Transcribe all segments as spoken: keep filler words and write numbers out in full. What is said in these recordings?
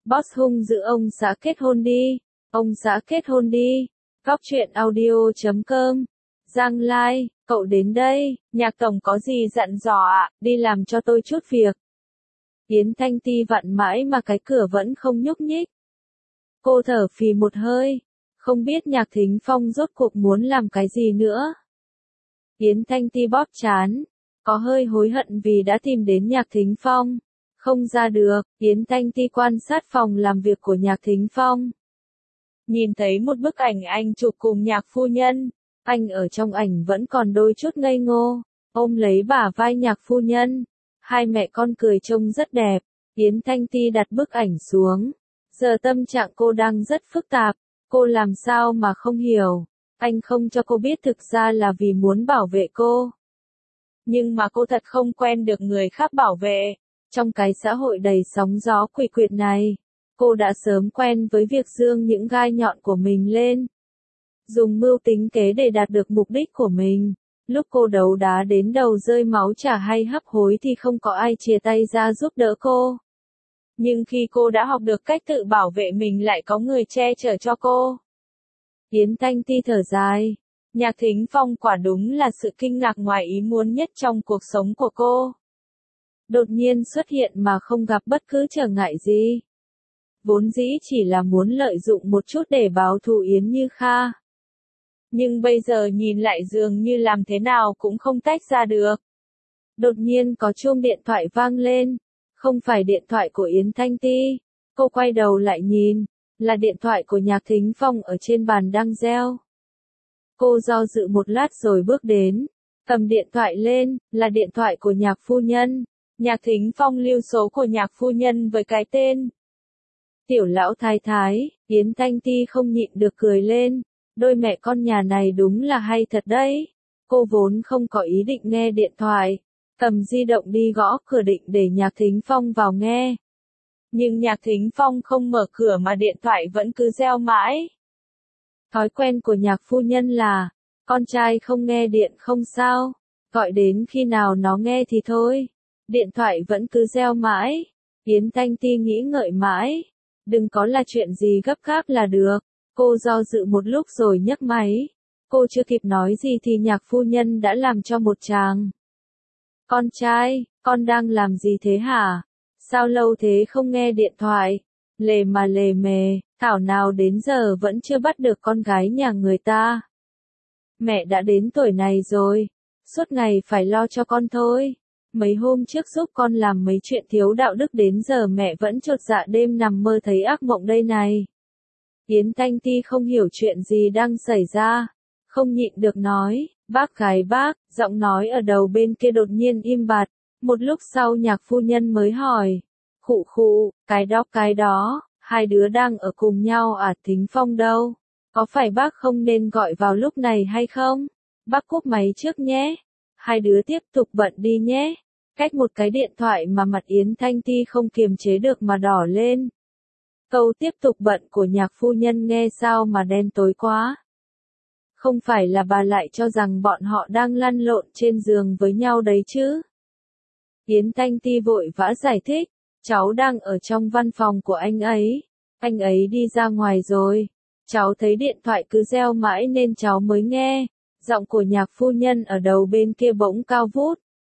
Boss hung dữ ông xã kết hôn đi. Ông xã kết hôn đi. Góc truyện audio chấm com. Giang Lai, cậu đến đây, Nhạc tổng có gì dặn dò ạ, đi làm cho tôi chút việc. Yến Thanh Ti vặn mãi mà cái cửa vẫn không nhúc nhích. Cô thở phì một hơi, không biết Nhạc Thính Phong rốt cuộc muốn làm cái gì nữa. Yến Thanh Ti bóp trán, có hơi hối hận vì đã tìm đến Nhạc Thính Phong. Không ra được, Yến Thanh Ti quan sát phòng làm việc của Nhạc Thính Phong. Nhìn thấy một bức ảnh anh chụp cùng Nhạc phu nhân, anh ở trong ảnh vẫn còn đôi chút ngây ngô, ôm lấy bả vai Nhạc phu nhân. Hai mẹ con cười trông rất đẹp. Yến Thanh Ti đặt bức ảnh xuống. Giờ tâm trạng cô đang rất phức tạp, cô làm sao mà không hiểu. Anh không cho cô biết thực ra là vì muốn bảo vệ cô. Nhưng mà cô thật không quen được người khác bảo vệ. Trong cái xã hội đầy sóng gió quỷ quyệt này, cô đã sớm quen với việc giương những gai nhọn của mình lên. Dùng mưu tính kế để đạt được mục đích của mình. Lúc cô đấu đá đến đầu rơi máu chả hay hấp hối thì không có ai chìa tay ra giúp đỡ cô. Nhưng khi cô đã học được cách tự bảo vệ mình lại có người che chở cho cô. Yến Thanh Ti thở dài. Nhạc Thính Phong quả đúng là sự kinh ngạc ngoài ý muốn nhất trong cuộc sống của cô. Đột nhiên xuất hiện mà không gặp bất cứ trở ngại gì. Vốn dĩ chỉ là muốn lợi dụng một chút để báo thù Yến Như Kha. Nhưng bây giờ nhìn lại dường như làm thế nào cũng không tách ra được. Đột nhiên có chuông điện thoại vang lên. Không phải điện thoại của Yến Thanh Ti. Cô quay đầu lại nhìn. Là điện thoại của Nhạc Thính Phong ở trên bàn đang reo. Cô do dự một lát rồi bước đến. Cầm điện thoại lên. Là điện thoại của Nhạc phu nhân. Nhạc Thính Phong lưu số của Nhạc phu nhân với cái tên Tiểu lão thái thái. Yến Thanh Ti không nhịn được cười lên. Đôi mẹ con nhà này đúng là hay thật đấy. Cô vốn không có ý định nghe điện thoại. Cầm di động đi gõ cửa định để Nhạc Thính Phong vào nghe. Nhưng Nhạc Thính Phong không mở cửa mà điện thoại vẫn cứ reo mãi. Thói quen của Nhạc phu nhân là, con trai không nghe điện không sao, gọi đến khi nào nó nghe thì thôi. Điện thoại vẫn cứ reo mãi. Yến Thanh Ti nghĩ ngợi mãi. Đừng có là chuyện gì gấp gáp là được. Cô do dự một lúc rồi nhấc máy. Cô chưa kịp nói gì thì Nhạc phu nhân đã làm cho một tràng. Con trai, con đang làm gì thế hả? Sao lâu thế không nghe điện thoại? Lề mà lề mề, thảo nào đến giờ vẫn chưa bắt được con gái nhà người ta. Mẹ đã đến tuổi này rồi, suốt ngày phải lo cho con thôi. Mấy hôm trước giúp con làm mấy chuyện thiếu đạo đức đến giờ mẹ vẫn chột dạ đêm nằm mơ thấy ác mộng đây này. Yến Thanh Ti không hiểu chuyện gì đang xảy ra, không nhịn được nói, bác gái bác, giọng nói ở đầu bên kia đột nhiên im bặt. Một lúc sau Nhạc phu nhân mới hỏi, khụ khụ, cái đó cái đó, hai đứa đang ở cùng nhau à? Thính Phong đâu? Có phải bác không nên gọi vào lúc này hay không? Bác cúp máy trước nhé. Hai đứa tiếp tục bận đi nhé. Cách một cái điện thoại mà mặt Yến Thanh Ti không kiềm chế được mà đỏ lên. Câu tiếp tục bận của Nhạc phu nhân nghe sao mà đen tối quá. Không phải là bà lại cho rằng bọn họ đang lăn lộn trên giường với nhau đấy chứ? Yến Thanh Ti vội vã giải thích, cháu đang ở trong văn phòng của anh ấy. Anh ấy đi ra ngoài rồi. Cháu thấy điện thoại cứ reo mãi nên cháu mới nghe. Giọng của Nhạc phu nhân ở đầu bên kia bỗng cao vút.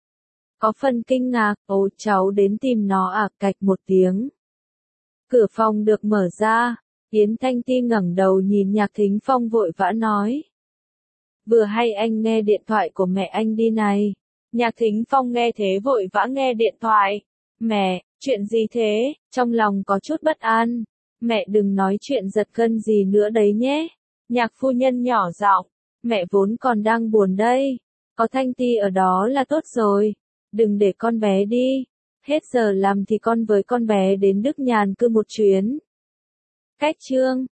Có phần kinh ngạc, ồ cháu đến tìm nó à? Cạch một tiếng. Cửa phòng được mở ra. Yến Thanh Ti ngẩng đầu nhìn Nhạc Thính Phong vội vã nói. Vừa hay anh nghe điện thoại của mẹ anh đi này. Nhạc Thính Phong nghe thế vội vã nghe điện thoại. Mẹ, chuyện gì thế? Trong lòng có chút bất an. Mẹ đừng nói chuyện giật gân gì nữa đấy nhé. Nhạc phu nhân nhỏ giọng. Mẹ vốn còn đang buồn đây. Có Thanh Ti ở đó là tốt rồi. Đừng để con bé đi. Hết giờ làm thì con với con bé đến Đức Nhàn cư một chuyến. Cách chương